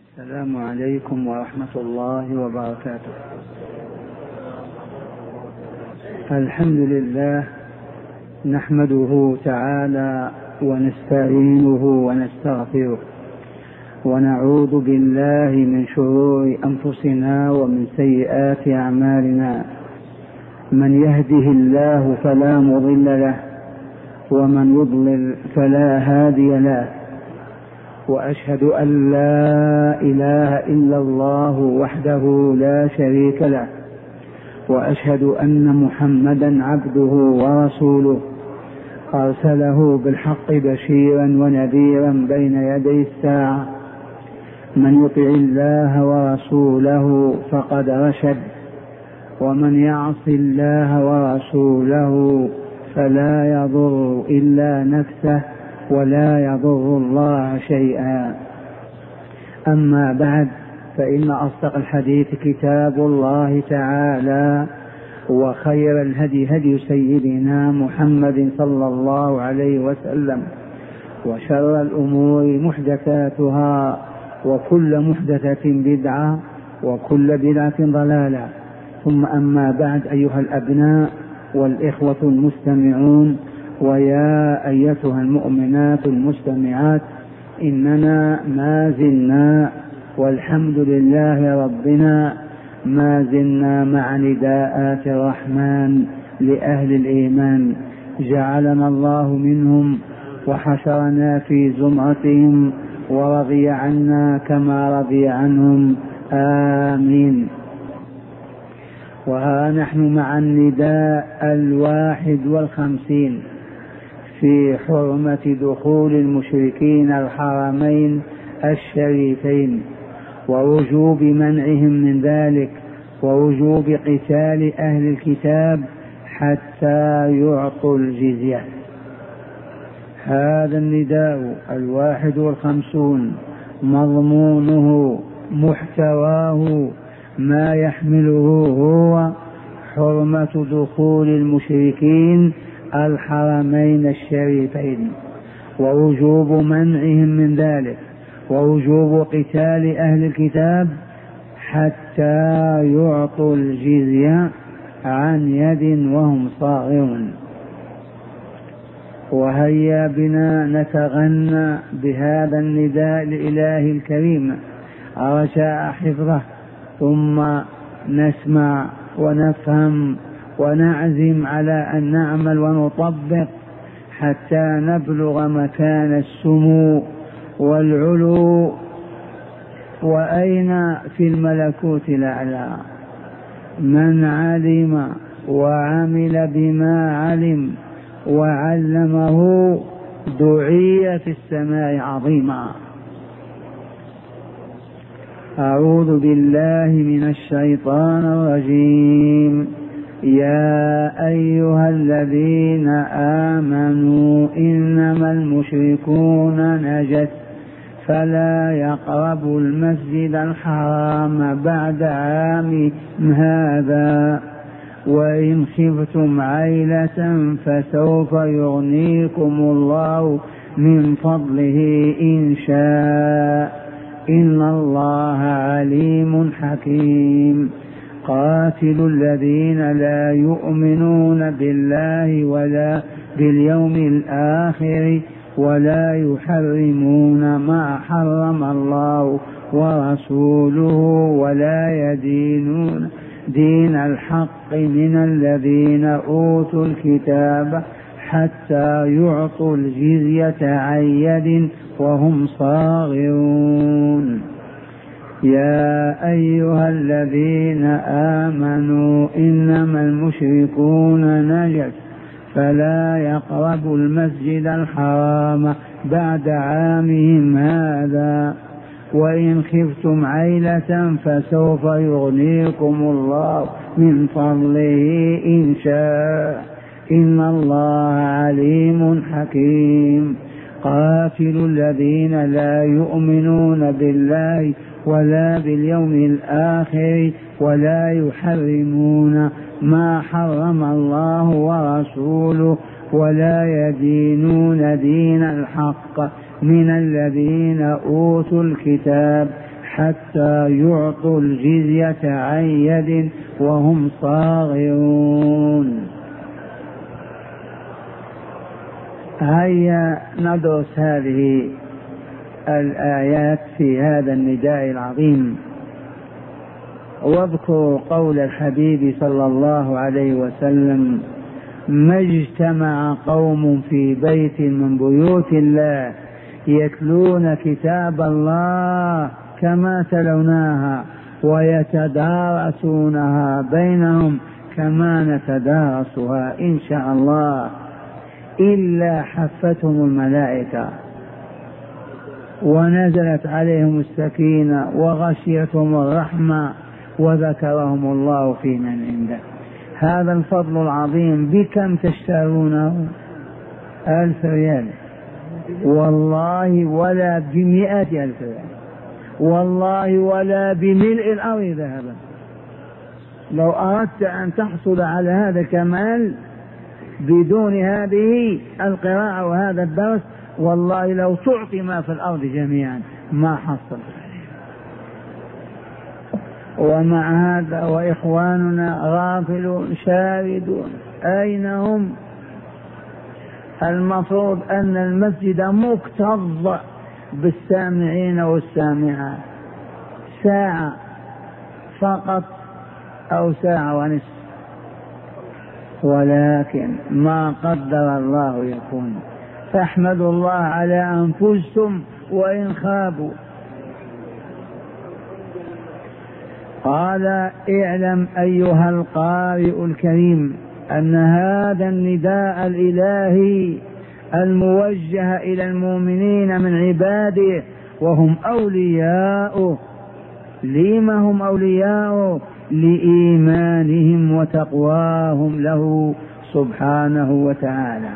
السلام عليكم ورحمة الله وبركاته. الحمد لله نحمده تعالى ونستعينه ونستغفره ونعوذ بالله من شرور أنفسنا ومن سيئات أعمالنا. من يهده الله فلا مضل له ومن يضلل فلا هادي له، وأشهد أن لا إله إلا الله وحده لا شريك له، وأشهد أن محمدا عبده ورسوله أرسله بالحق بشيرا ونذيرا بين يدي الساعة. من يطع الله ورسوله فقد رشد، ومن يعص الله ورسوله فلا يضر إلا نفسه ولا يضر الله شيئا. أما بعد، فإن أصدق الحديث كتاب الله تعالى، وخير الهدي هدي سيدنا محمد صلى الله عليه وسلم، وشر الأمور محدثاتها، وكل محدثة بدعة، وكل بدعة ضلالة. ثم أما بعد، أيها الأبناء والإخوة المستمعون، ويا أيتها المؤمنات المستمعات، إننا ما زلنا والحمد لله ربنا ما زلنا مع نداءات الرحمن لأهل الإيمان، جعلنا الله منهم وحشرنا في زمرتهم ورضي عنا كما رضي عنهم، آمين. وها نحن مع النداء 51 في حرمة دخول المشركين الحرمين الشريفين، ووجوب منعهم من ذلك، ووجوب قتال أهل الكتاب حتى يعطوا الجزية. هذا النداء 51 مضمونه محتواه ما يحمله هو حرمة دخول المشركين الحرمين الشريفين، ووجوب منعهم من ذلك، ووجوب قتال أهل الكتاب حتى يعطوا الجزية عن يد وهم صاغرون. وهيا بنا نتغنى بهذا النداء لإله الكريم رجاء حفظه، ثم نسمع ونفهم ونعزم على أن نعمل ونطبق حتى نبلغ مكان السمو والعلو، وأين في الملكوت الأعلى. من علم وعمل بما علم وعلمه دعي في السماء عظيما. أعوذ بالله من الشيطان الرجيم. يا أيها الذين آمنوا إنما المشركون نجس فلا يقربوا المسجد الحرام بعد عام هذا، وإن خفتم عيلة فسوف يغنيكم الله من فضله إن شاء، إن الله عليم حكيم. قاتلوا الذين لا يؤمنون بالله ولا باليوم الآخر ولا يحرمون ما حرم الله ورسوله ولا يدينون دين الحق من الذين أوتوا الكتاب حتى يعطوا الجزية عن يد وهم صاغرون. يا أيها الذين آمنوا إنما المشركون نجس فلا يقربوا المسجد الحرام بعد عامهم هذا، وإن خفتم عيلة فسوف يغنيكم الله من فضله إن شاء، إن الله عليم حكيم. قاتلوا الذين لا يؤمنون بالله ولا باليوم الآخر ولا يحرمون ما حرم الله ورسوله ولا يدينون دين الحق من الذين أوتوا الكتاب حتى يعطوا الجزية عن يد وهم صاغرون. هيا ندرس هذه الآيات في هذا النداء العظيم، واذكروا قول الحبيب صلى الله عليه وسلم: ما اجتمع قوم في بيت من بيوت الله يتلون كتاب الله كما تلوناها ويتدارسونها بينهم كما نتدارسها إن شاء الله إلا حفتهم الملائكة ونزلت عليهم السكينة وغشيتهم الرحمة وذكرهم الله في من عنده. هذا الفضل العظيم بكم تشترونه؟ 1000 ريال والله، ولا ب100,000 ريال والله، ولا بملء الأرض ذهبا. لو أردت أن تحصل على هذا الكمال بدون هذه القراءة وهذا الدرس، والله لو تعطي ما في الأرض جميعا ما حصل. ومع هذا وإخواننا غافلون شاردون، أين هم؟ المفروض أن المسجد مكتظ بالسامعين والسامعات، ساعة فقط أو ساعة ونصف، ولكن ما قدر الله يكون. فاحمدوا الله على أنفسكم وإن خابوا. قال: اعلم أيها القارئ الكريم أن هذا النداء الإلهي الموجه إلى المؤمنين من عباده وهم أولياؤه. لما هم أولياؤه؟ لإيمانهم وتقواهم له سبحانه وتعالى.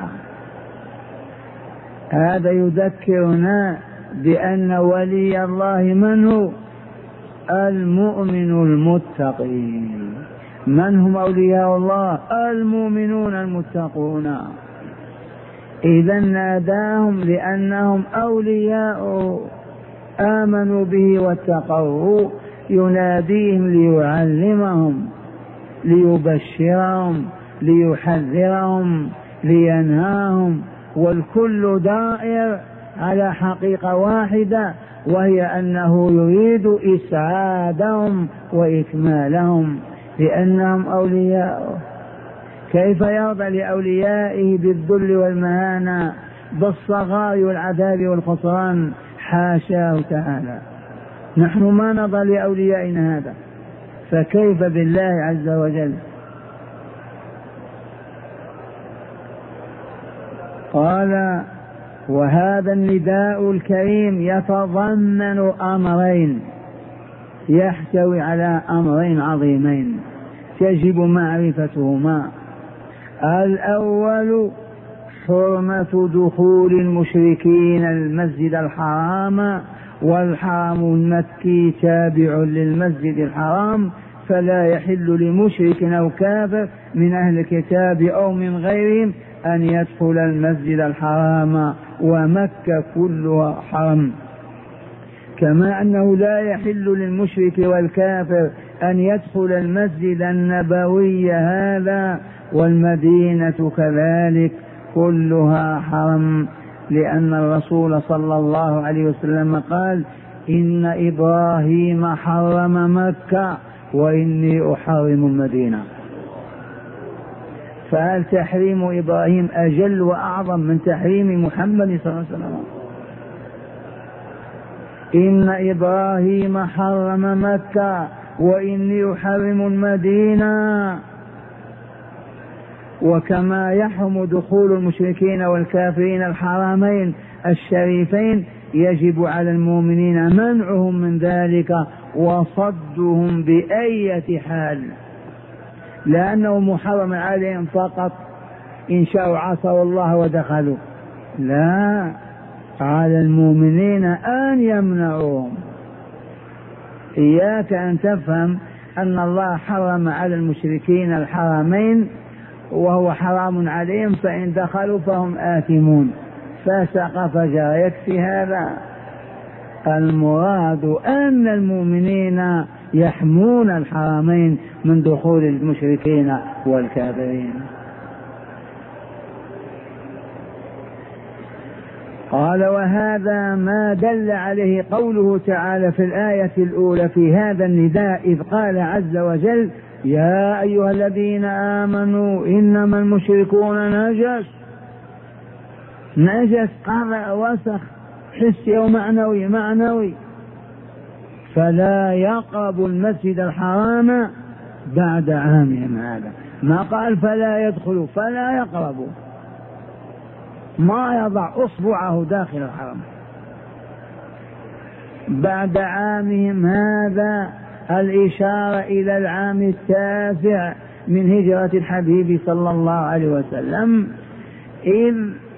هذا يذكرنا بأن ولي الله من هو؟ المؤمن المتقي. من هم أولياء الله؟ المؤمنون المتقون. إذا ناداهم لأنهم أولياء آمنوا به واتقوه، يناديهم ليعلمهم، ليبشرهم، ليحذرهم، لينهاهم، والكل دائر على حقيقة واحدة، وهي أنه يريد إسعادهم وإكمالهم لأنهم أولياءه. كيف يرضى لأوليائه بالذل والمهانة، بالصغار والعذاب والخسران؟ حاشاه تعالى. نحن ما نرضى لأوليائنا هذا، فكيف بالله عز وجل؟ قال: وهذا النداء الكريم يتضمن أمرين، يحتوي على أمرين عظيمين يجب معرفتهما. الأول حرمة دخول المشركين المسجد الحرام، والحرم المكي تابع للمسجد الحرام، فلا يحل لمشرك أو كافر من أهل الكتاب أو من غيرهم أن يدخل المسجد الحرام، ومكة كلها حرم. كما أنه لا يحل للمشرك والكافر أن يدخل المسجد النبوي هذا، والمدينة كذلك كلها حرم، لأن الرسول صلى الله عليه وسلم قال: إن إبراهيم حرم مكة وإني أحرم المدينة. فهل تحريم إبراهيم أجل وأعظم من تحريم محمد صلى الله عليه وسلم؟ إن إبراهيم حرم مكة وإني أحرم المدينة. وكما يحرم دخول المشركين والكافرين الحرمين الشريفين، يجب على المؤمنين منعهم من ذلك وصدهم بأية حال، لأنه محرم عليهم فقط إن شاءوا عصوا الله ودخلوا، لا، على المؤمنين أن يمنعوهم. إياك أن تفهم أن الله حرم على المشركين الحرمين وهو حرام عليهم، فإن دخلوا فهم آثمون، فسق فجر، يكفي هذا. المراد أن المؤمنين يحمون الحرمين من دخول المشركين والكافرين. قال وهذا ما دل عليه قوله تعالى في الآية الأولى في هذا النداء إذ قال عز وجل يا أيها الذين آمنوا إنما المشركون نجس قضاء وسخ حسي ومعنوي فلا يقربوا المسجد الحرام بعد عامهم هذا. ما قال فلا يدخلوا، فلا يقربوا، ما يضع أصبعه داخل الحرم بعد عامهم هذا. الإشارة إلى العام 9 من هجرة الحبيب صلى الله عليه وسلم، إذ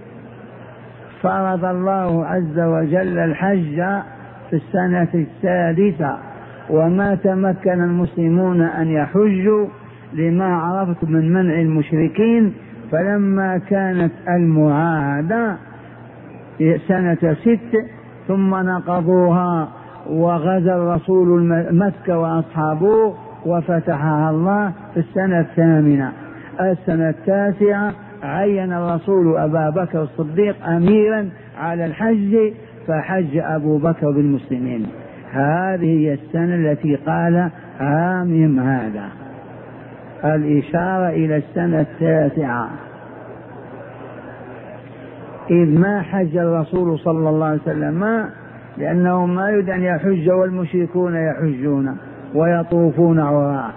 فرض الله عز وجل الحج في السنة 6، وما تمكن المسلمون أن يحجوا لما عرفت من منع المشركين. فلما كانت المعاهدة سنة 6 ثم نقضوها وغزا الرسول مكة وأصحابه وفتحها الله في السنة 8. السنة 9 عين الرسول أبا بكر الصديق أميرا على الحج، فحج أبو بكر بالمسلمين. هذه هي السنة التي قال عامهم هذا، الإشارة إلى السنة 9، إذ ما حج الرسول صلى الله عليه وسلم لأنه ما يريد أن يحج والمشركون يحجون ويطوفون عراة،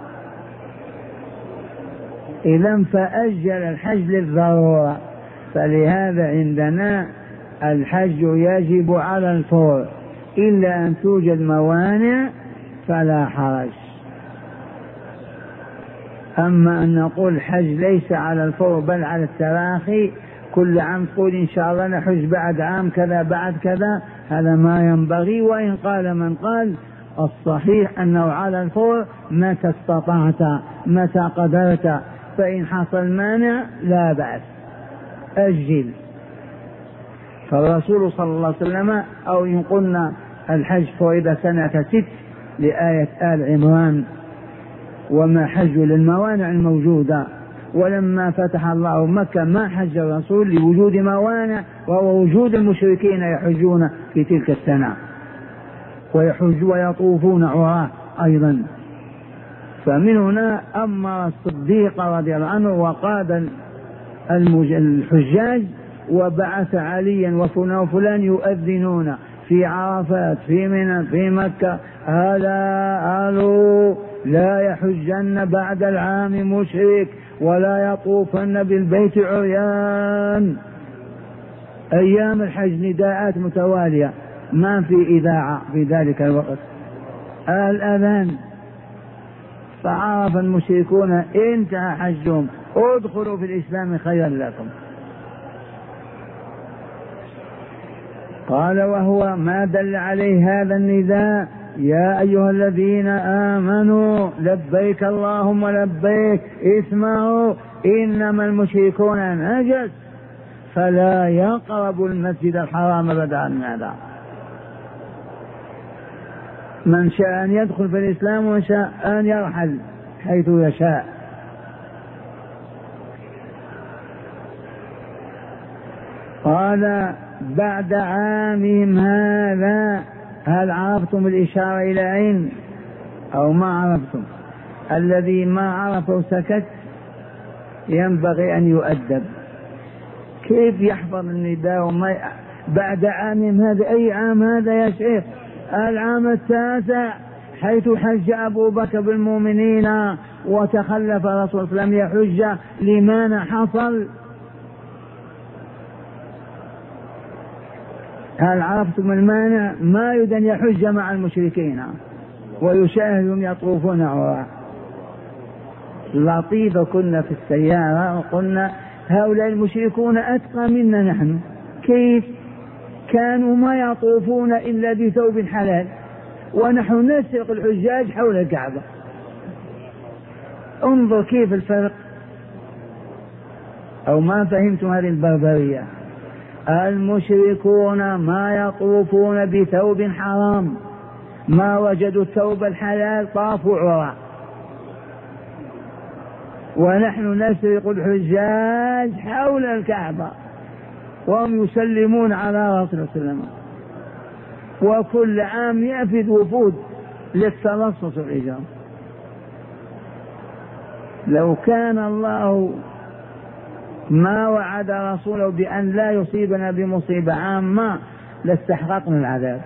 إذن فأجل الحج للضرورة. فلهذا عندنا الحج يجب على الفور إلا أن توجد موانع فلا حرج. أما أن نقول الحج ليس على الفور بل على التراخي، كل عام تقول إن شاء الله نحج بعد عام كذا بعد كذا، هذا ما ينبغي. وإن قال من قال الصحيح أنه على الفور متى استطعت متى قدرت، فإن حصل مانع لا بأس أجل. فالرسول صلى الله عليه وسلم أو إن قلنا الحج فرض سنة 6 لآية آل عمران وما حج للموانع الموجودة، ولما فتح الله مكة ما حج الرسول لوجود موانع وهو وجود المشركين يحجون في تلك السنة ويحج ويطوفون عراه أيضا. فمن هنا أمر الصديق رضي الله عنه وقاد الحجاج وبعث عليا وفلان يؤذنون في عرفات في منى في مكة ألا ألو لا يحجن بعد العام مشرك ولا يطوفن بالبيت عريان. أيام الحج نداءات متوالية ما في إذاعة في ذلك الوقت، الأذان. فعرف المشركون انتهى حجهم، ادخلوا في الإسلام خيرا لكم. قال وهو ما دل عليه هذا النداء يا أيها الذين آمنوا لبيك اللهم لبيك اسمعوا إنما المشركون نجس فلا يقربوا المسجد الحرام بعد عام هذا. من شاء أن يدخل في الإسلام ومن شاء أن يرحل حيث يشاء. قال بعد عامهم هذا. هل عرفتم الإشارة إلى أين أو ما عرفتم؟ الذي ما عرفه سكت ينبغي أن يؤدب. كيف يحفظ النداء وما بعد عامهم هذا؟ أي عام هذا يا شيخ؟ العام 9 حيث حج أبو بكر بالمؤمنين وتخلف الرسول لم يحج لماذا حصل؟ هل عرفتم المانع؟ ما يريد أن يحج مع المشركين ويشاهدهم يطوفون عراة. لطيفة كنا في السيارة وقلنا هؤلاء المشركون أتقى منا نحن، كيف كانوا ما يطوفون إلا بثوب حلال ونحن نسرق الحجاج حول الكعبة. انظر كيف الفرق، أو ما فهمتم هذه البربرية. المشركون ما يطوفون بثوب حرام، ما وجدوا الثوب الحلال طافوا عراة، ونحن نسرق الحجاج حول الكعبة وهم يسلمون على رسول الله صلى الله عليه وسلم، وكل عام يأفد وفود للتلصص الحجام. لو كان الله ما وعد رسوله بأن لا يصيبنا بمصيبة عامة لاستحققنا العذاب.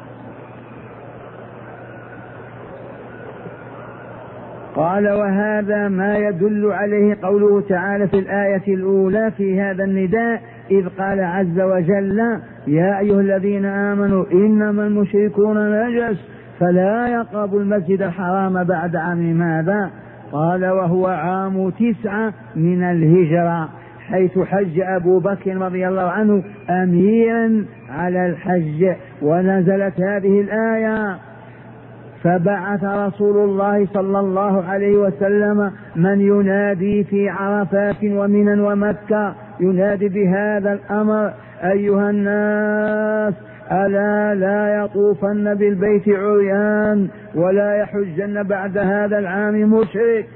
قال وهذا ما يدل عليه قوله تعالى في الآية الأولى في هذا النداء إذ قال عز وجل يا أيها الذين آمنوا إنما المشركون نجس فلا يقربوا المسجد الحرام بعد عام هذا. قال وهو عام 9 من الهجرة، حيث حج أبو بكر رضي الله عنه أميرا على الحج، ونزلت هذه الآية فبعث رسول الله صلى الله عليه وسلم من ينادي في عرفات ومنى ومكة ينادي بهذا الأمر أيها الناس ألا لا يطوفن بالبيت عريان ولا يحجن بعد هذا العام مشرك.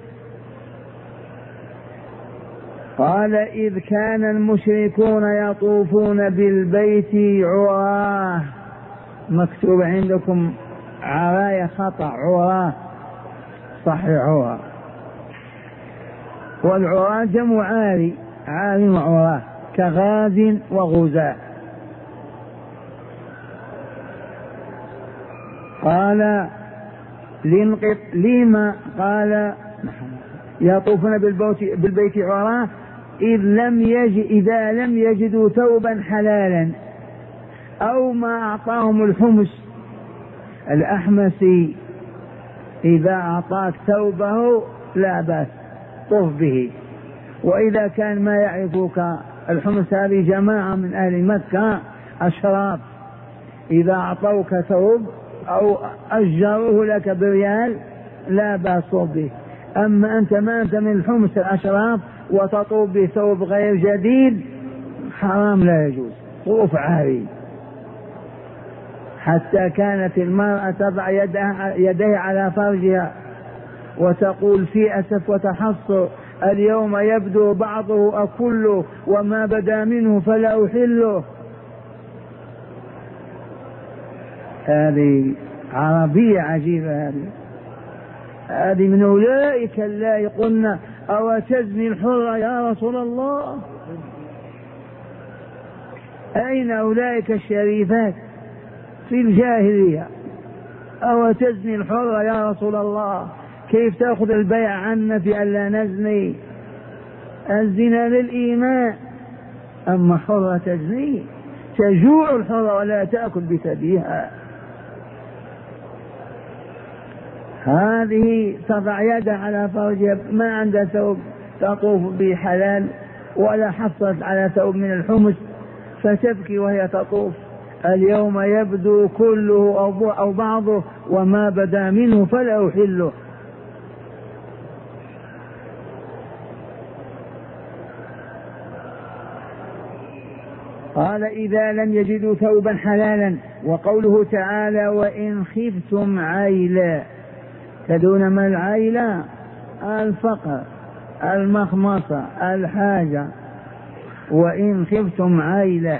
قال إذ كان المشركون يطوفون بالبيت عراه، مكتوب عندكم عراية خطأ عراه، صح عراه، والعراه جمع عاري، عاري وعراه كغاز وغزاة. قال لما قال يطوفون بالبيت عراه إذا لم يجدوا ثوبا حلالا أو ما أعطاهم الحمس. الأحمسي إذا أعطاك ثوبه لا بأس طف به، وإذا كان ما يعرفك الحمس هذه جماعة من أهل مكة أشراف، إذا أعطوك ثوب أو أجروه لك بريال لا بأس طف به. أما أنت ما أنت من الحمس الأشراف وتطوف بثوب غير جديد حرام لا يجوز، طوف عاري. حتى كانت المرأة تضع يديها على فرجها وتقول في أسف وتحصر اليوم يبدو بعضه أو كله وما بدا منه فلا أحله. هذه عربية عجيبة، هذه من أولئك اللائي قلنا أو تزني الحرة يا رسول الله. أين أولئك الشريفات في الجاهلية؟ أو تزني الحرة يا رسول الله، كيف تأخذ البيع عنا في ألا نزني؟ الزنا للإيمان، أما حرة تزني تجوع الحرة ولا تأكل بثديها. هذه تضع يدها على فرجها ما عندها ثوب تطوف به حلال ولا حصلت على ثوب من الحمس فتبكي وهي تطوف اليوم يبدو كله أو بعضه وما بدا منه فلا أحله. قال إذا لم يجدوا ثوبا حلالا. وقوله تعالى وإن خفتم عيلا، تدون ما العيلة؟ الفقر، المخمصة، الحاجة. وإن خفتم عيلا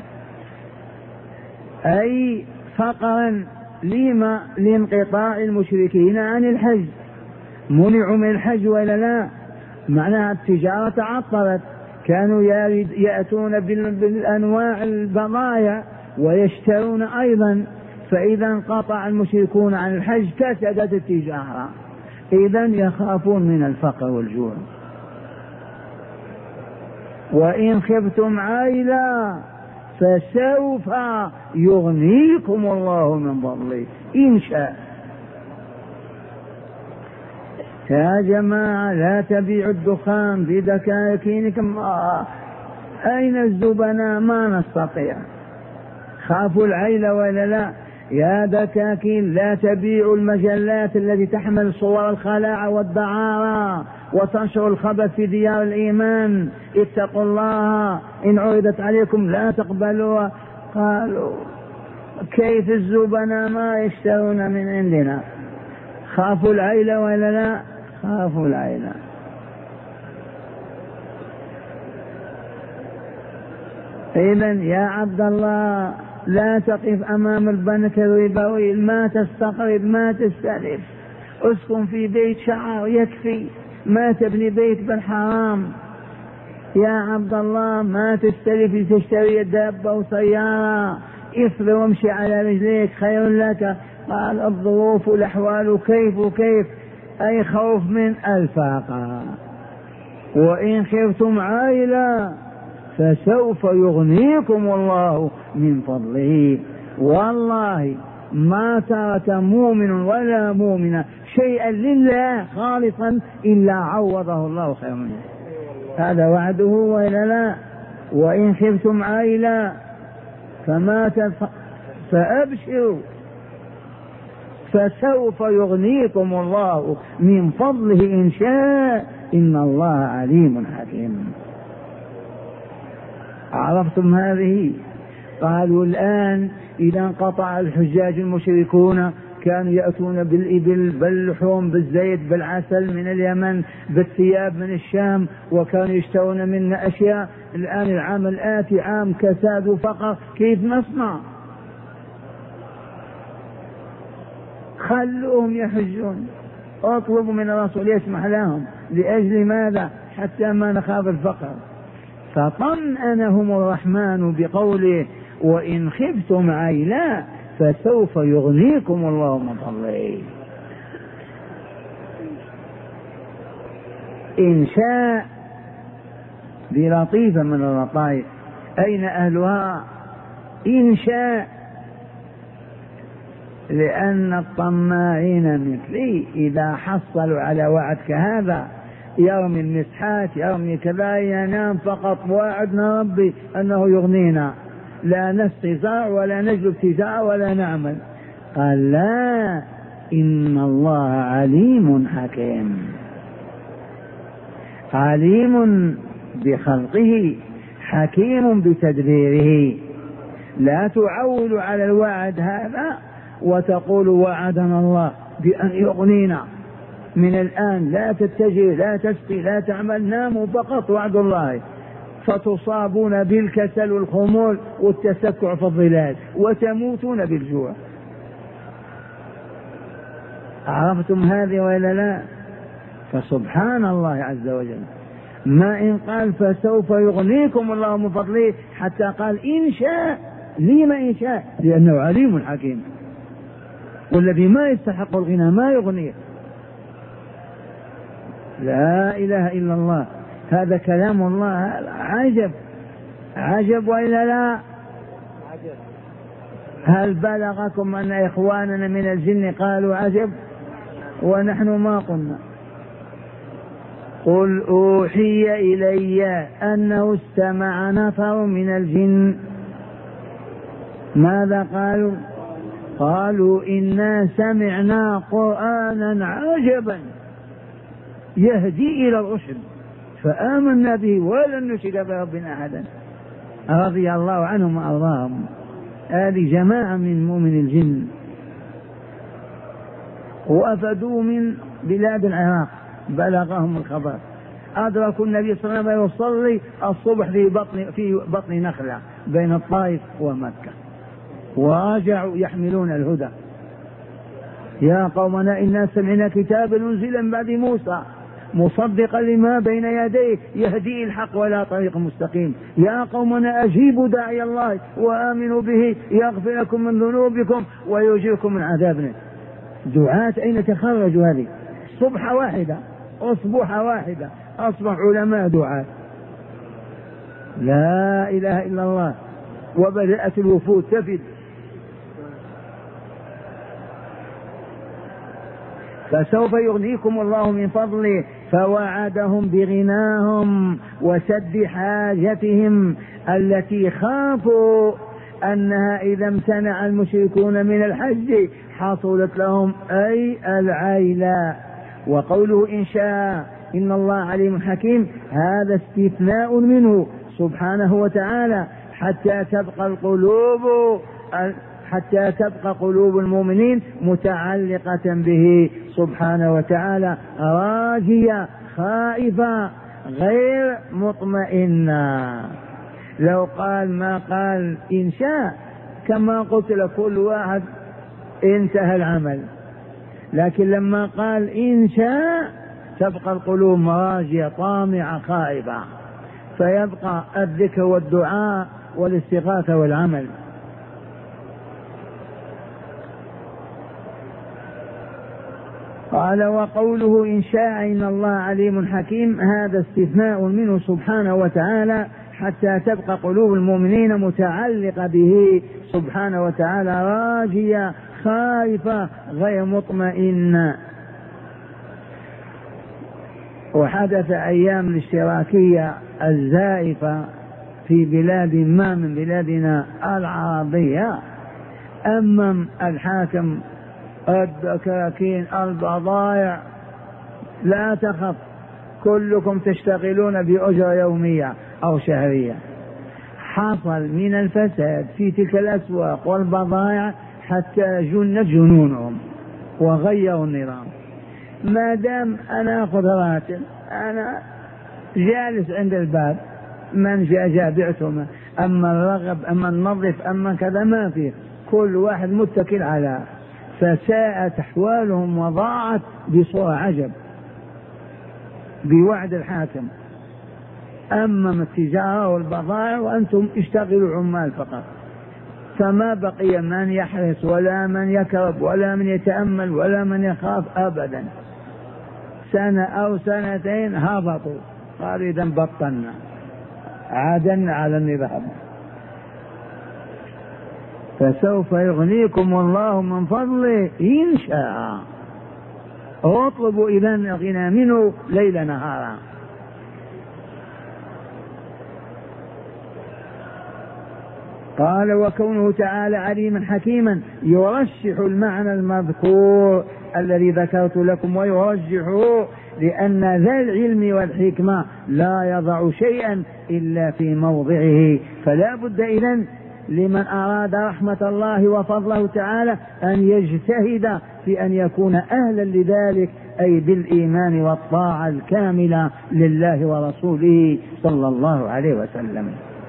أي فقرا لما لانقطاع المشركين عن الحج، منعوا من الحج ولا لا؟ معناها التجارة تعطلت، كانوا يأتون بالأنواع البضايع ويشترون أيضا، فإذا انقطع المشركون عن الحج كسدت التجارة، إذن يخافون من الفقر والجوع. وإن خفتم عيلا فسوف يغنيكم الله من فضله إن شاء. يا جماعة لا تبيعوا الدخان بدكاكينكم، أين الزبناء؟ ما نستطيع. خافوا العيلة ولا لا؟ يا دكاكين لا تبيعوا المجلات التي تحمل صور الخلاعة والدعارة وتنشر الخبث في ديار الإيمان. اتقوا الله إن عرضت عليكم لا تقبلوها. قالوا كيف الزبناء ما يشترون من عندنا؟ خافوا العيلة ولا لا؟ خافوا العيلة. إذن يا عبد الله لا تقف أمام البنك الربوي، ما تستقرض ما تستلف، اسكن في بيت شعر يكفي، ما تبني بيت بالحرام. يا عبد الله ما تستلف تشتري دابة وسيارة، اصبر وامشي على رجليك خير لك. قال الظروف والأحوال كيف وكيف، أي خوف من الفاقة. وإن خفتم عائلة فسوف يغنيكم الله من فضله. والله ما ترك مؤمن ولا مؤمنة شيئا لله خالصا إلا عوضه الله خيرا منه. هذا وعده وإلا لا؟ وإن خفتم عائلة فأبشروا فسوف يغنيكم الله من فضله إن شاء إن الله عليم حكيم. عرفتم هذه؟ قالوا الآن إذا انقطع الحجاج المشركون كانوا يأتون بالإبل باللحوم بالزيت بالعسل من اليمن بالثياب من الشام وكانوا يشترون منا أشياء. الآن العام الآتي عام كساد وفقر، كيف نصنع؟ خلوهم يحجون، اطلبوا من الرسول يسمح لهم. لأجل ماذا؟ حتى ما نخاف الفقر. فطمأنهم الرحمن بقوله وإن خفتم عيلا فسوف يغنيكم الله من فضله إن شاء. بلطيفة من اللطائف. أين أهلها؟ إن شاء. لأن الطماعين مثلي إذا حصلوا على وعد كهذا يرمي المسحات يرمي كذا ينام فقط وعدنا ربي أنه يغنينا، لا نسقي زرع ولا نجلب تجارة ولا نعمل. قال لا، إن الله عليم حكيم، عليم بخلقه حكيم بتدبيره. لا تعول على الوعد هذا وتقول وعدنا الله بأن يغنينا من الآن، لا تتجه لا تسقي لا تعمل، ناموا فقط وعد الله، فتصابون بالكسل والخمول والتسكع في الظلال وتموتون بالجوع. عرفتم هذه ولا لا؟ فسبحان الله عز وجل، ما إن قال فسوف يغنيكم الله من فضله حتى قال إن شاء. لما إن شاء؟ لأنه عليم حكيم، والذي ما يستحق الغنى ما يغنيه. لا إله إلا الله، هذا كلام الله. عجب عجب وإلا لا؟ هل بلغكم أن إخواننا من الجن قالوا عجب ونحن ما قلنا؟ قل أوحي إلي أنه استمع نفر من الجن. ماذا قالوا؟ قالوا إنا سمعنا قرآنا عجبا يهدي إلى الرشد فآمنا به ولن نشرك بربنا أحدا. رضي الله عنهم وأرضاهم. هذه جماعة من مؤمن الجن وأفدوا من بلاد العراق، بلغهم الخبر، أدركوا النبي صلى الله عليه وسلم يصلي الصبح في بطن نخلة بين الطائف ومكة، ورجعوا يحملون الهدى. يا قومنا إنا سمعنا كتابا أنزل من بعد موسى مصدقا لما بين يديه يهدي الحق ولا طريق مستقيم. يا قومنا أجيبوا داعي الله وآمنوا به يغفر لكم من ذنوبكم ويجيركم من عذاب. دعاة أين تخرجوا هذه؟ صبحة واحدة أصبح واحدة أصبح علماء دعاة. لا إله إلا الله. وبدأت الوفود تفد. فسوف يغنيكم الله من فضله. فوعدهم بغناهم وسد حاجتهم التي خافوا أنها إذا امتنع المشركون من الحج حصلت لهم أي العيلة. وقوله إن شاء إن الله عليم حكيم هذا استثناء منه سبحانه وتعالى حتى تبقى قلوب المؤمنين متعلقة به سبحانه وتعالى راجية خائفة غير مطمئنة. لو قال ما قال إن شاء كما قلت لكل واحد انتهى العمل، لكن لما قال إن شاء تبقى القلوب راجية طامعة خائفة، فيبقى الذكر والدعاء والاستغاثة والعمل. قال وقوله إن شاء إن الله عليم حكيم هذا استثناء منه سبحانه وتعالى حتى تبقى قلوب المؤمنين متعلقة به سبحانه وتعالى راجية خائفة غير مطمئنة. وحدث أيام الاشتراكية الزائفة في بلاد ما من بلادنا العربية، أمم الحاكم الدكاكين البضائع لا تخف كلكم تشتغلون بأجرة يومية أو شهرية. حصل من الفساد في تلك الأسواق والبضائع حتى جنت جنونهم وغيروا النظام. ما دام أنا أخذ راتب أنا جالس عند الباب، من جاء بعتم، أما الرغب أما النظف أما كذا ما فيه، كل واحد متكل على، فساءت أحوالهم وضاعت بصورة عجب بوعد الحاكم. أما التجارة والبضائع وأنتم اشتغلوا عمال فقط، فما بقي من يحرص ولا من يكرب ولا من يتأمل ولا من يخاف أبدا. سنة أو سنتين هبطوا، قالوا إذا بطلنا عادنا على النظام. فسوف يغنيكم الله من فضله إن شاء. اطلبوا إذا الغنى منه ليل نهارا. قال وكونه تعالى عليما حكيما يرشح المعنى المذكور الذي ذكرت لكم، ويرجحه لأن ذا العلم والحكمة لا يضع شيئا إلا في موضعه. فلا بد إذن لمن أراد رحمة الله وفضله تعالى أن يجتهد في أن يكون أهلا لذلك، أي بالإيمان والطاعة الكاملة لله ورسوله صلى الله عليه وسلم.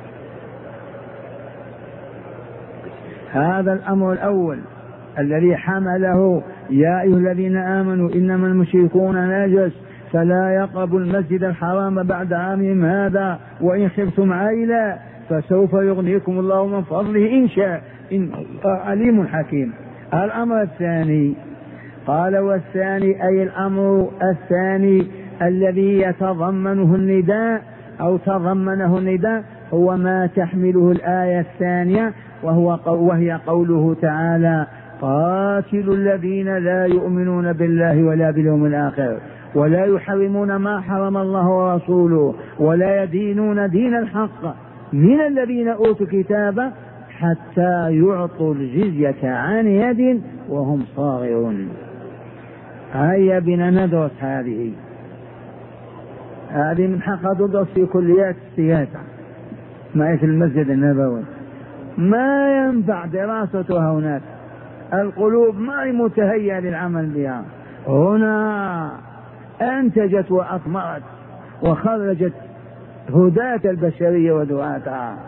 هذا الأمر الأول الذي حمله يا أيها الذين آمنوا إنما المشركون نجس فلا يقربوا المسجد الحرام بعد عامهم هذا وإن خفتم عائلة فسوف يغنيكم الله من فضله إن شاء إن الله عليم حكيم. الأمر الثاني قال والثاني أي الأمر الثاني الذي يتضمنه النداء أو تضمنه النداء هو ما تحمله الآية الثانية، وهي قوله تعالى قاتلوا الذين لا يؤمنون بالله ولا باليوم الآخر ولا يحرمون ما حرم الله ورسوله ولا يدينون دين الحق من الذين أوتوا الكتاب حتى يعطوا الجزية عن يد وهم صاغرون. هيا بنا ندرس هذه من حق تدرس في كليات السياسة، ما في المسجد النبوي، ما ينفع دراستها هناك، القلوب ما هي متهيئة للعمل بها. هنا أنتجت وأثمرت وخرجت هداة البشرية ودعاتها.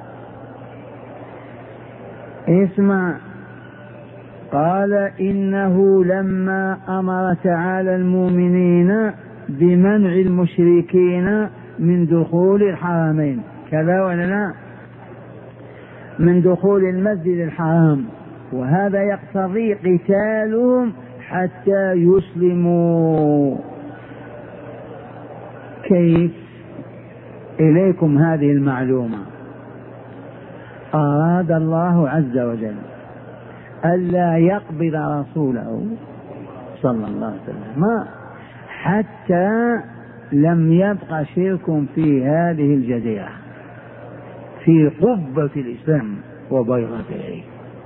اسمع، قال إنه لما أمر تعالى المؤمنين بمنع المشركين من دخول الحرمين، كذا ولا لا؟ من دخول المسجد الحرام، وهذا يقتضي قتالهم حتى يسلموا. كيف؟ إليكم هذه المعلومة. أراد الله عز وجل ألا يقبض رسوله صلى الله عليه وسلم حتى لم يبق شرك في هذه الجزيرة، في قبة الإسلام وبيضته.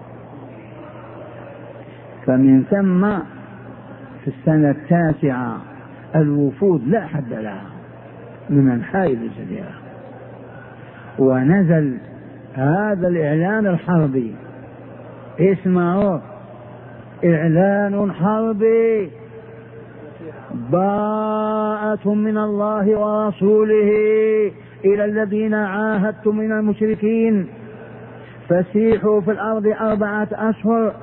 فمن ثم في السنة 9 الوفود لا حد لها من أنحاء الجزيرة، ونزل هذا الإعلان الحربي. اسمعوا، إعلان حربي: براءة من الله ورسوله إلى الذين عاهدتم من المشركين فسيحوا في الأرض 4 أشهر.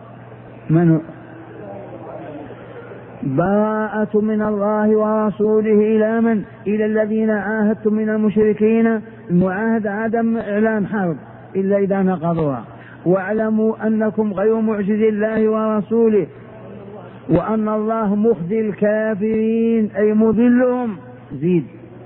براءة من الله ورسوله إلى من؟ إلى الذين عاهدتم من المشركين. المعاهدة عدم إعلان حرب إلا إذا نقضوها. واعلموا أنكم غير معجز الله ورسوله وأن الله مخزي الكافرين أي مذلهم. زيد: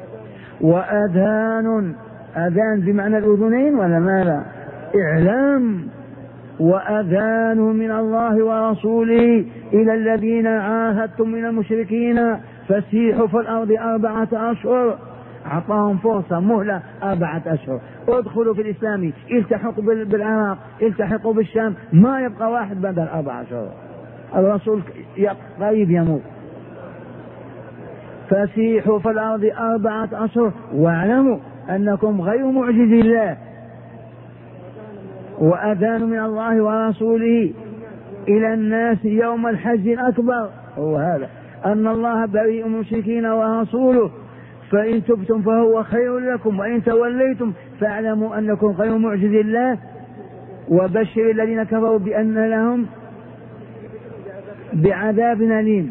وأذان، أذان بمعنى الأذنين ولا ماذا؟ إعلام. وأذان من الله ورسوله إلى الذين عاهدتم من المشركين فسيحوا في الأرض 4 أشهر. أعطاهم فرصة، مهلة 4 أشهر. ادخلوا في الإسلام، التحقوا بالعراق، التحقوا بالشام، ما يبقى واحد بدل 4 أشهر. الرسول قريب يموت. فسيحوا في الأرض 4 أشهر واعلموا أنكم غير معجز الله. وأذان من الله ورسوله إلى الناس يوم الحج الأكبر، هو هذا: أن الله بريء من المشركين ورسوله فإن تبتم فهو خير لكم وإن توليتم فاعلموا أنكم غير معجز الله وبشر الذين كفروا بأن لهم بعذاب أليم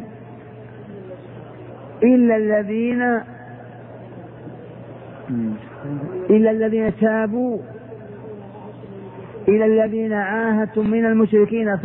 إلا الذين تابوا إلى الذين عاهدتم من المشركين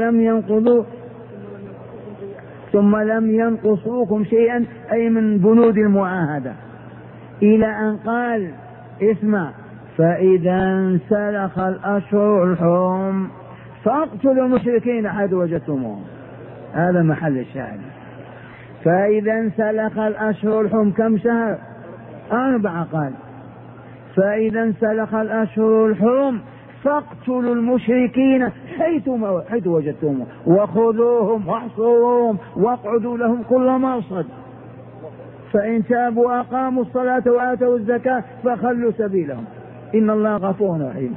ثم لم ينقصوكم شيئا أي من بنود المعاهدة، إلى أن قال: اسمع: فإذا انسلخ الأشهر الحرم فاقتلوا المشركين حيث وجدتموهم. هذا محل الشاهد. فإذا انسلخ الأشهر الحرم، كم شهر؟ 4. قال: فإذا انسلخ الأشهر الحرم فاقتلوا المشركين حيث وجدتموهم وخذوهم واحصروهم واقعدوا لهم كل مرصد، فإن تابوا وأقاموا الصلاة وآتوا الزكاة فخلوا سبيلهم إن الله غفور رحيم.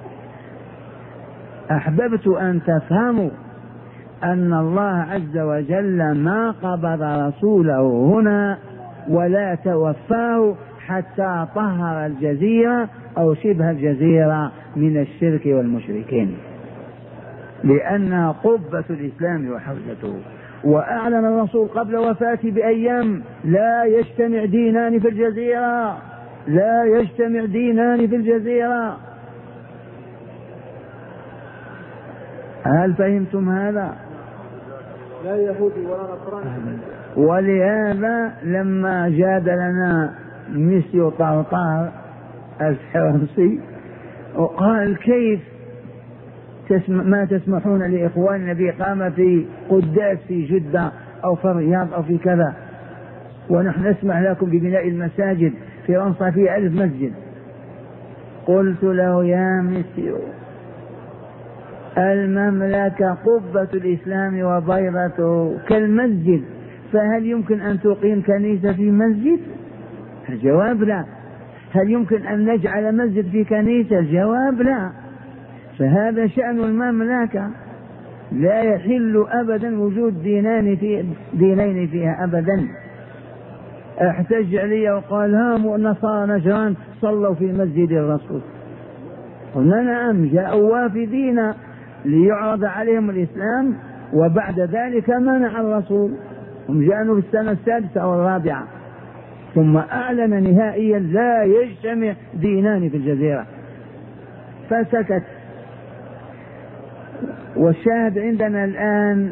أحببت أن تفهموا أن الله عز وجل ما قبض رسوله هنا ولا توفاه حتى طهر الجزيرة أو شبه الجزيرة من الشرك والمشركين، لأنها قبة الإسلام وحوزته. وأعلن الرسول قبل وفاته بأيام: لا يجتمع دينان في الجزيرة، لا يجتمع دينان في الجزيرة. هل فهمتم هذا؟ لا يهودي ولا نصراني. ولهذا لما جادلنا مسيو طرطار الفرنسي وقال: كيف ما تسمحون لإخواننا بإقامة في قداس في جدة أو في الرياض أو في كذا، ونحن نسمح لكم ببناء المساجد؟ فرنسا فيها 1000 مسجد. قلت له: يا مسيو، المملكة قبة الإسلام وبيضته كالمسجد، فهل يمكن أن تقيم كنيسة في مسجد؟ الجواب لا. هل يمكن أن نجعل مسجد في كنيسة؟ الجواب لا. فهذا شأن المملكة، لا يحل أبدا وجود دينين فيها أبدا. احتج علي وقال: ها نصارى نجران صلوا في مسجد الرسول. قلنا: نعم، جاءوا وافدين ليعرض عليهم الإسلام وبعد ذلك منع الرسول، هم جاءوا في السنة 6 أو 4، ثم أعلن نهائيا: لا يجتمع دينان في الجزيرة، فسكت. والشاهد عندنا الآن: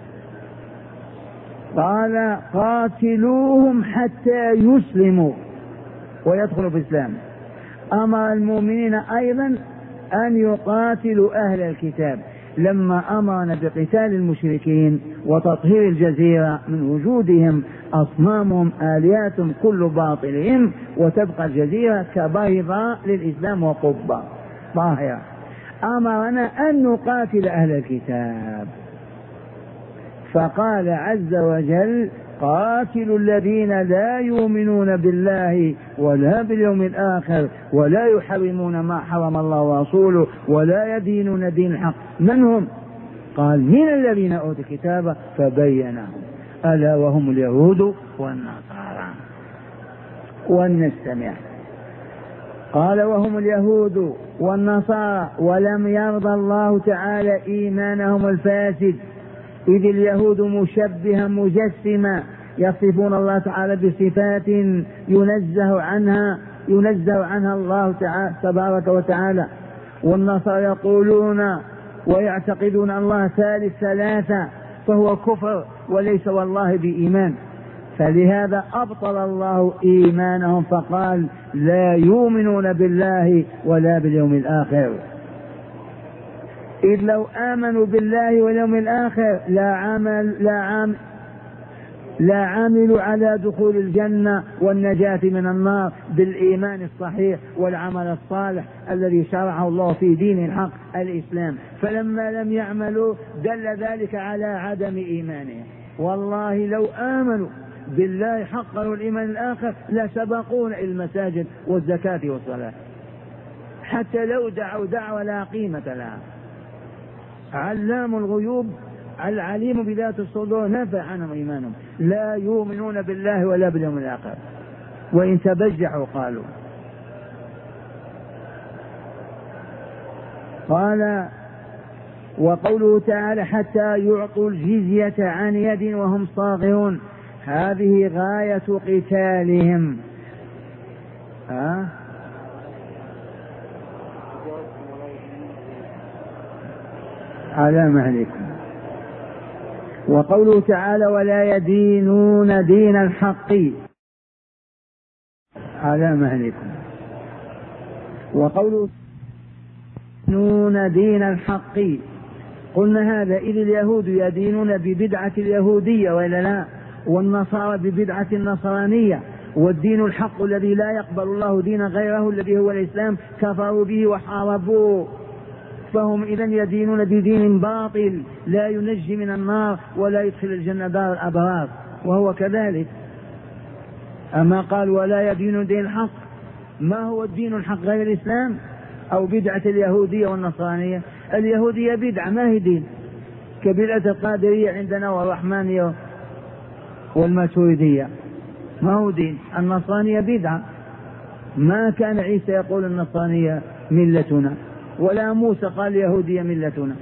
قال: قاتلوهم حتى يسلموا ويدخلوا في الإسلام. أمر المؤمنين أيضا أن يقاتلوا أهل الكتاب لما أمرنا بقتال المشركين وتطهير الجزيرة من وجودهم أصنامهم آلهتهم كل باطلهم، وتبقى الجزيرة كبيضاء للإسلام وقبة طاهرة. أمرنا أن نقاتل أهل الكتاب، فقال عز وجل قاتلوا الذين لا يؤمنون بالله ولا باليوم الآخر ولا يحرمون ما حرم الله ورسوله ولا يدينون دين الحق. من هم؟ قال من الذين أوتوا الكتاب فبينهم، ألا وهم اليهود والنصارى. ولنستمع. قال وهم اليهود والنصارى ولم يرضى الله تعالى إيمانهم الفاسد، إذ اليهود مشبها مجسما يصفون الله تعالى بصفات ينزه عنها الله تعالى تبارك وتعالى، والنصارى يقولون ويعتقدون الله ثالث ثلاثة، فهو كفر وليس والله بإيمان. فلهذا أبطل الله إيمانهم فقال لا يؤمنون بالله ولا باليوم الآخر، إذ لو آمنوا بالله واليوم الآخر لا عملوا على دخول الجنة والنجاة من النار بالإيمان الصحيح والعمل الصالح الذي شرعه الله في دين الحق الإسلام. فلما لم يعملوا دل ذلك على عدم إيمانهم. والله لو آمنوا بالله حقا والإيمان الآخر لسبقونا إلى المساجد والزكاة والصلاة، حتى لو دعوا دعوة لا قيمة لها. علام الغيوب العليم بذات الصدور نفى عنهم إيمانهم، لا يؤمنون بالله ولا باليوم الآخر، وإن تبجحوا قالوا. قال وقوله تعالى حتى يعطوا الجزية عن يد وهم صاغرون، هذه غاية قتالهم. على مهلكم. وقوله تعالى ولا يدينون دين الحق، على مهلكم. وقوله يدينون دين الحق، قلنا هذا إذ اليهود يدينون ببدعة اليهودية وإلا لا، والنصارى ببدعة النصرانية، والدين الحق الذي لا يقبل الله دين غيره الذي هو الإسلام كفروا به وحاربوه، فهم إذن يدينون بدين باطل لا ينجي من النار ولا يدخل الجنة دار الأبرار، وهو كذلك. أما قال ولا يدين دين الحق، ما هو الدين الحق غير الإسلام أو بدعة اليهودية والنصرانية؟ اليهودية بدعة ما هي دين، كبدعة القادرية عندنا والرحمانية والماتريدية ما هو دين. النصرانية بدعة، ما كان عيسى يقول النصرانية ملتنا، ولا موسى قال يهودية ملتنا.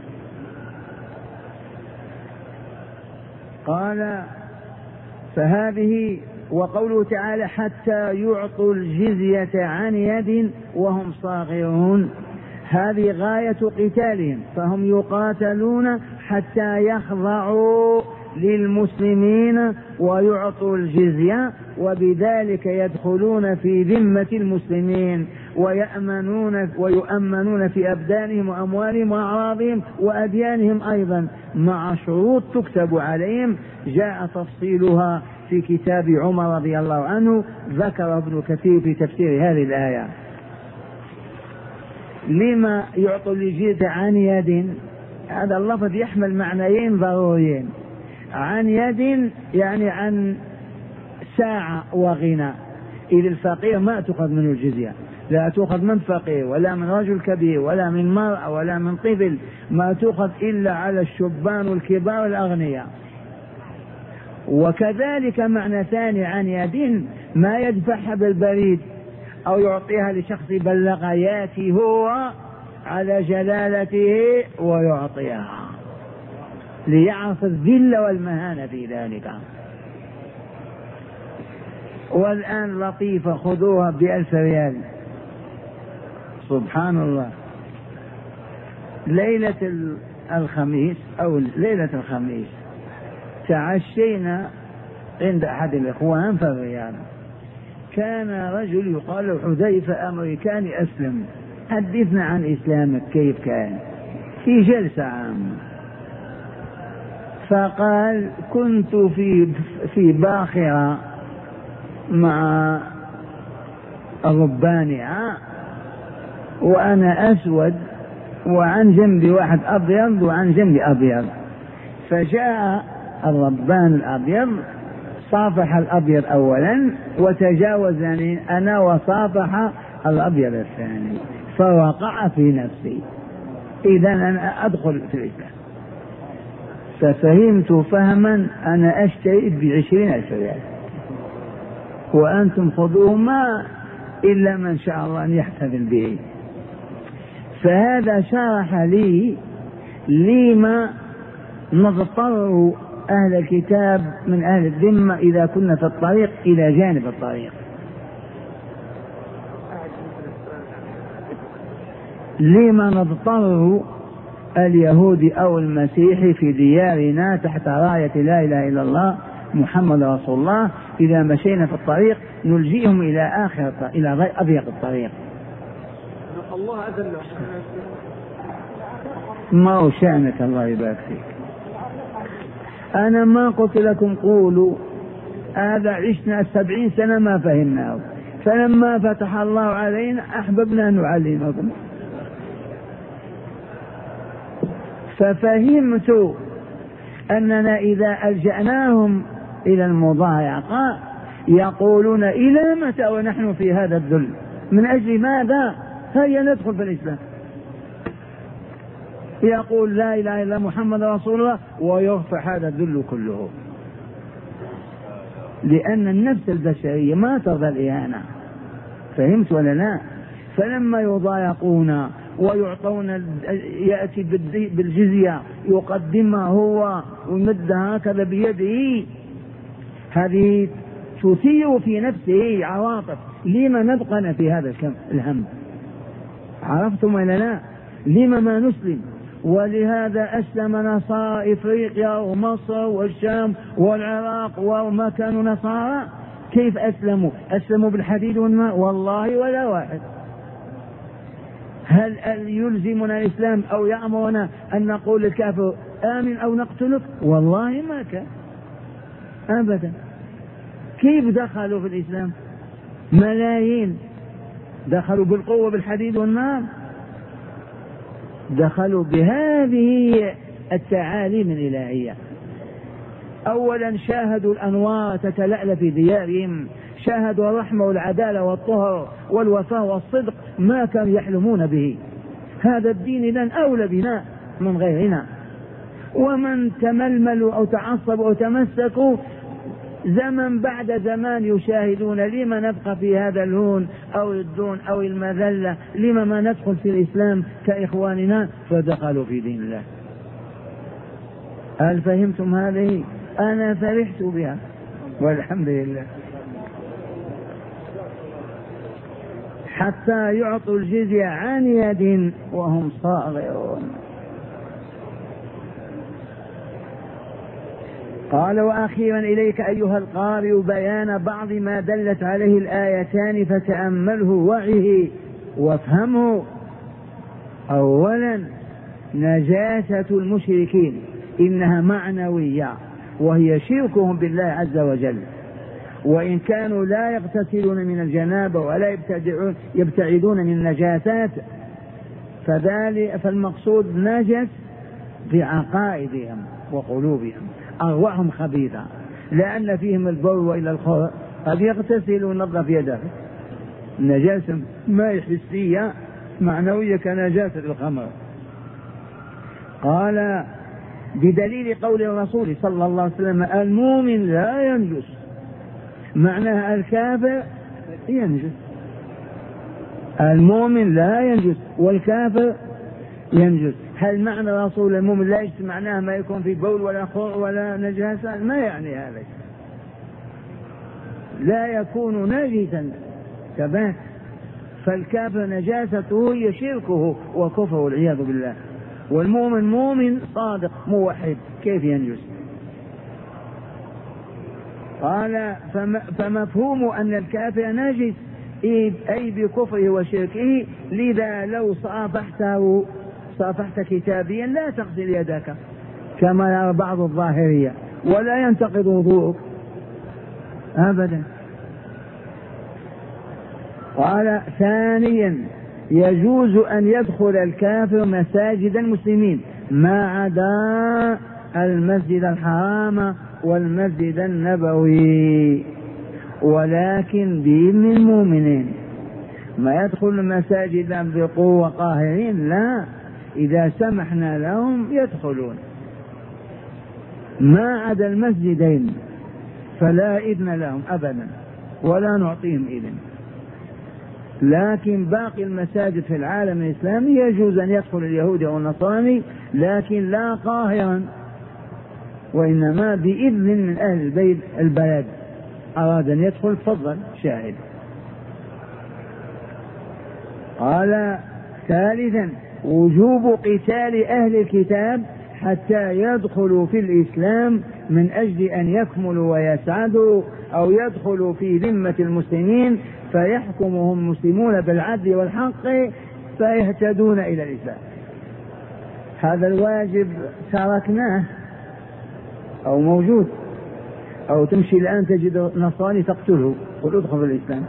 قال فهذه. وقوله تعالى حتى يعطوا الجزية عن يد وهم صاغرون، هذه غاية قتالهم، فهم يقاتلون حتى يخضعوا للمسلمين ويعطوا الجزية، وبذلك يدخلون في ذمة المسلمين ويؤمنون في أبدانهم وأموالهم وأعراضهم وأديانهم أيضا، مع شروط تكتب عليهم جاء تفصيلها في كتاب عمر رضي الله عنه، ذكر ابن كثير في تفسير هذه الآية. لما يعطوا الجزية عن يد؟ هذا اللفظ يحمل معنيين ضروريين. عن يد يعني عن ساعة وغنى، إذ الفقير ما تأخذ منه الجزية، لا تأخذ من فقير ولا من رجل كبير ولا من مرأة ولا من طفل، ما تأخذ إلا على الشبان والكبار الأغنياء. وكذلك معنى ثاني عن يد ما يدفعها بالبريد أو يعطيها لشخص بلغ، ياتي هو على جلالته ويعطيها ليعرف الذل والمهانة في ذلك. والآن لطيفة خذوها ب1000 ريال، سبحان الله. ليلة الخميس أو ليلة الخميس تعشينا عند أحد الإخوان في الرياض، كان رجل يقال له حذيفة أمريكاني أسلم، حدثنا عن إسلامك كيف كان، في جلسة عامة. فقال كنت في باخرة مع الربانعة وأنا أسود وعن جنب واحد أبيض وعن جنب أبيض، فجاء الربان الأبيض صافح الأبيض أولا وتجاوزني أنا وصافح الأبيض الثاني، فوقع في نفسي إذا أنا أدخل في الإسلام. ففهمت فهما أنا أشتري ب20 ريال وأنتم خذوهما إلا من شاء الله أن يحتفل به. فهذا شرح لي لما نضطر أهل الكتاب من أهل الذمة إذا كنا في الطريق إلى جانب الطريق، لما نضطر اليهودي أو المسيحي في ديارنا تحت راية لا إله إلا الله محمد رسول الله، إذا مشينا في الطريق نلجئهم إلى آخر إلى أضيق الطريق. الله أذله ما هو شأنك الله يبارك فيك. أنا ما قلت لكم قولوا هذا عشنا 70 سنة ما فهمناه، فلما فتح الله علينا أحببنا أن نعلمكم. ففهمت أننا إذا ألجأناهم إلى المضايقة يقولون إلى متى ونحن في هذا الذل؟ من أجل ماذا؟ هيا ندخل في الإسلام. يقول لا إله إلا محمد رسول الله ويرفع هذا الذل كله، لأن النفس البشرية ما ترضى الإهانة. فهمت ولا لا؟ فلما يضايقون ويعطون يأتي بالجزية يقدمها هو ويمد هكذا بيده، هذه تثير في نفسه عواطف. لما نبقى في هذا الهم؟ عرفتم ولا لا؟ لما ما نسلم؟ ولهذا أسلم نصارى إفريقيا ومصر والشام والعراق وما كانوا نصارى. كيف أسلموا؟ أسلموا بالحديد والماء والله ولا واحد. هل يلزمنا الإسلام أو يأمرنا أن نقول للكافر آمن أو نقتلك؟ والله ما كان أبدا. كيف دخلوا في الإسلام؟ ملايين دخلوا بالقوة بالحديد والنار، دخلوا بهذه التعاليم الإلهية. أولا شاهدوا الأنوار تتلألأ في ديارهم، شاهدوا الرحمة والعدالة والطهر والوفاء والصدق ما كانوا يحلمون به. هذا الدين إذن أولى بنا من غيرنا. ومن تململوا أو تعصبوا أو تمسكوا زمن بعد زمان يشاهدون لما نبقى في هذا الهون أو الدون أو المذلة، لما ما ندخل في الإسلام كإخواننا، فدخلوا في دين الله. هل فهمتم هذه؟ أنا فرحت بها والحمد لله. حتى يعطوا الجزية عن يد وهم صاغرون. قال وأخيرا إليك أيها القارئ بيان بعض ما دلت عليه الآيتان فتأمله وعيه وافهمه. أولا نجاسة المشركين إنها معنوية، وهي شركهم بالله عز وجل، وإن كانوا لا يغتسلون من الجنابة ولا يبتعدون من النجاسات فالمقصود نجس بعقائدهم وقلوبهم، أرواحهم خبيثة، لأن فيهم البول وإلى الخور قد يغتسل ونظف يده. النجاسة ما حسية معنوية كنجاسة الخمر. قال بدليل قول الرسول صلى الله عليه وسلم المؤمن لا ينجس، معناها الكافر ينجس. المؤمن لا ينجس والكافر ينجس. هل معنى رسول المؤمن لا ينجس معناها ما يكون في بول ولا خور ولا نجاسة؟ ما يعني هذا، لا يكون نجسا كذلك. فالكافر نجاسته هي شركه وكفره والعياذ بالله، والمؤمن مؤمن صادق موحد كيف ينجس؟ قال فمفهوم أن الكافر نجس أي بكفره وشركه، لذا لو صافحت كتابيا لا تغسل يدك كما يرى بعض الظاهرية ولا ينتقض وضوءك أبدا. قال ثانيا يجوز أن يدخل الكافر مساجد المسلمين ما عدا المسجد الحرام والمسجد النبوي، ولكن بإذن المؤمنين. ما يدخل المساجد بقوة قاهرين، لا، إذا سمحنا لهم يدخلون، ما عدا المسجدين فلا إذن لهم أبدا ولا نعطيهم إذن. لكن باقي المساجد في العالم الإسلامي يجوز أن يدخل اليهودي أو النصراني، لكن لا قاهرا، وإنما بإذن من أهل البيت البلد أراد أن يدخل تفضل شاهد. قال ثالثا وجوب قتال أهل الكتاب حتى يدخلوا في الإسلام من أجل أن يكملوا ويسعدوا، أو يدخلوا في ذمة المسلمين فيحكمهم المسلمون بالعدل والحق فيهتدون إلى الإسلام. هذا الواجب تركناه أو موجود، أو تمشي الآن تجد نصراني تقتله قل ادخل في الإسلام.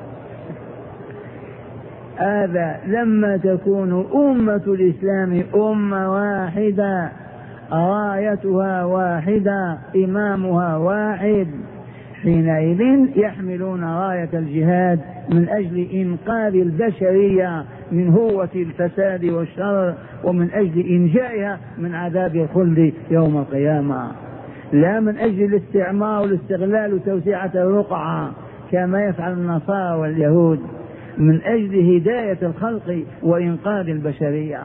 هذا لما تكون أمة الإسلام أمة واحدة، رايتها واحدة، إمامها واحد، حينئذ يحملون راية الجهاد من أجل إنقاذ البشرية من هوة الفساد والشر، ومن أجل إنجائها من عذاب الخلد يوم القيامة، لا من أجل الاستعمار والاستغلال وتوسعة الرقعة كما يفعل النصارى واليهود، من أجل هداية الخلق وإنقاذ البشرية.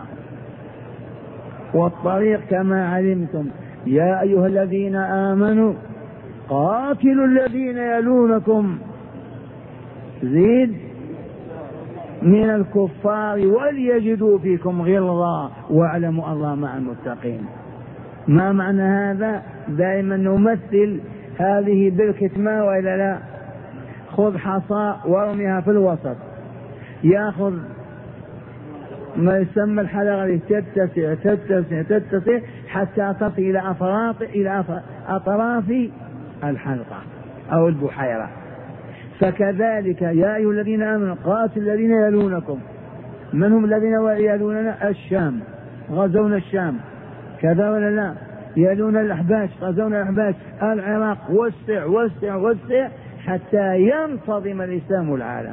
والطريق كما علمتم يا أيها الذين آمنوا قاتلوا الذين يلونكم زيد من الكفار وليجدوا فيكم غلظة واعلموا الله مع المتقين. ما معنى هذا؟ دائما نمثل هذه بركة ماء وإلا لا، خذ حصى وارميها في الوسط، يأخذ ما يسمى الحلقة تتسع تتسع تتسع حتى تصل إلى أطراف الحلقة أو البحيرة. فكذلك يا أيها الذين آمنوا قاتلوا الذين يلونكم. من هم الذين يلوننا؟ الشام، غزونا الشام كذا ولا لا؟ يلون الأحباش، غزونا الأحباش. العراق وسع وسع وسع حتى ينتظم الإسلام العالم،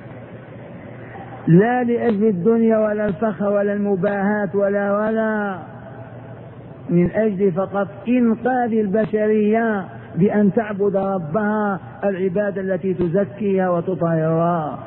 لا لأجل الدنيا ولا الفخر ولا المباهات ولا من أجل فقط إنقاذ البشرية بأن تعبد ربها العبادة التي تزكيها وتطهرها.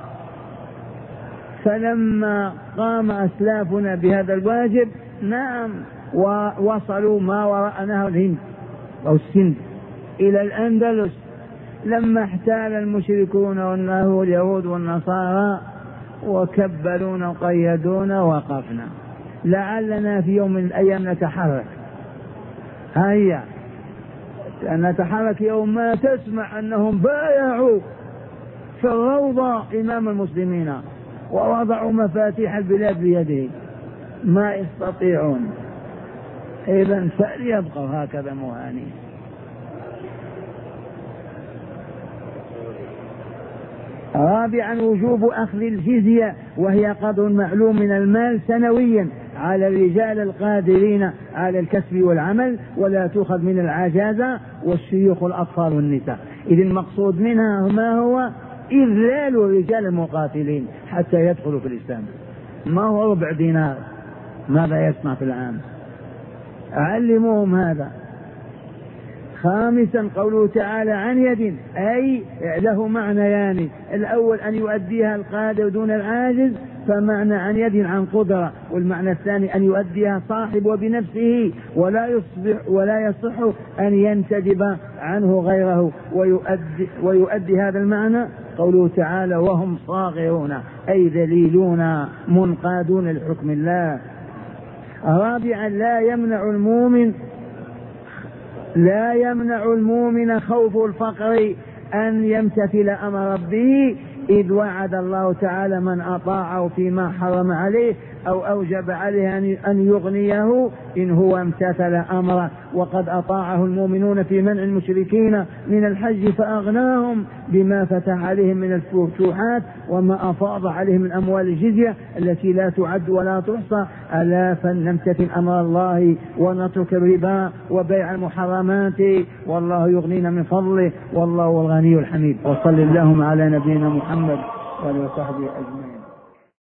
فلما قام أسلافنا بهذا الواجب نعم ووصلوا ما وراء نهر الهند أو السند إلى الأندلس، لما احتال المشركون واليهود والنصارى وكبلونا وقيدونا وقفنا. لعلنا في يوم من الأيام نتحرك، هيا نتحرك يوم ما تسمع أنهم بايعوا في الروضة إمام المسلمين ووضعوا مفاتيح البلاد بيده، ما يستطيعون. إذن فليبقوا هكذا مهانين. رابعا وجوب أخذ الجزية، وهي قدر معلوم من المال سنويا على الرجال القادرين على الكسب والعمل، ولا تؤخذ من العجازة والشيوخ والأطفال والنساء. إذن المقصود منها ما هو؟ إذلال الرجال المقاتلين حتى يدخلوا في الإسلام. ما هو ربع دينار، ماذا يصنع في العام؟ علموهم هذا. خامسا قوله تعالى عن يد، أي له معنيان، الأول أن يؤديها القادر دون العاجز، فمعنى عن يد عن قدرة، والمعنى الثاني أن يؤديها صاحب وبنفسه ولا يصح أن ينتدب عنه غيره. ويؤدي هذا المعنى قوله تعالى وهم صاغرون، أي ذليلون منقادون لحكم الله. رابعا لا يمنع المؤمن خوف الفقر أن يمتثل أمر ربه، إذ وعد الله تعالى من أطاعه فيما حرم عليه أو أوجب عليه أن يغنيه إن هو امتثل أمره. وقد أطاعه المؤمنون في منع المشركين من الحج فأغناهم بما فتح عليهم من الفتوحات وما أفاض عليهم من أموال الجزية التي لا تعد ولا تحصى. ألا فلنمتثل أمر الله ونترك الربا وبيع المحرمات، والله يغنينا من فضله، والله الغني الحميد. وصل اللهم على نبينا محمد وعلى صحبه أجمعين.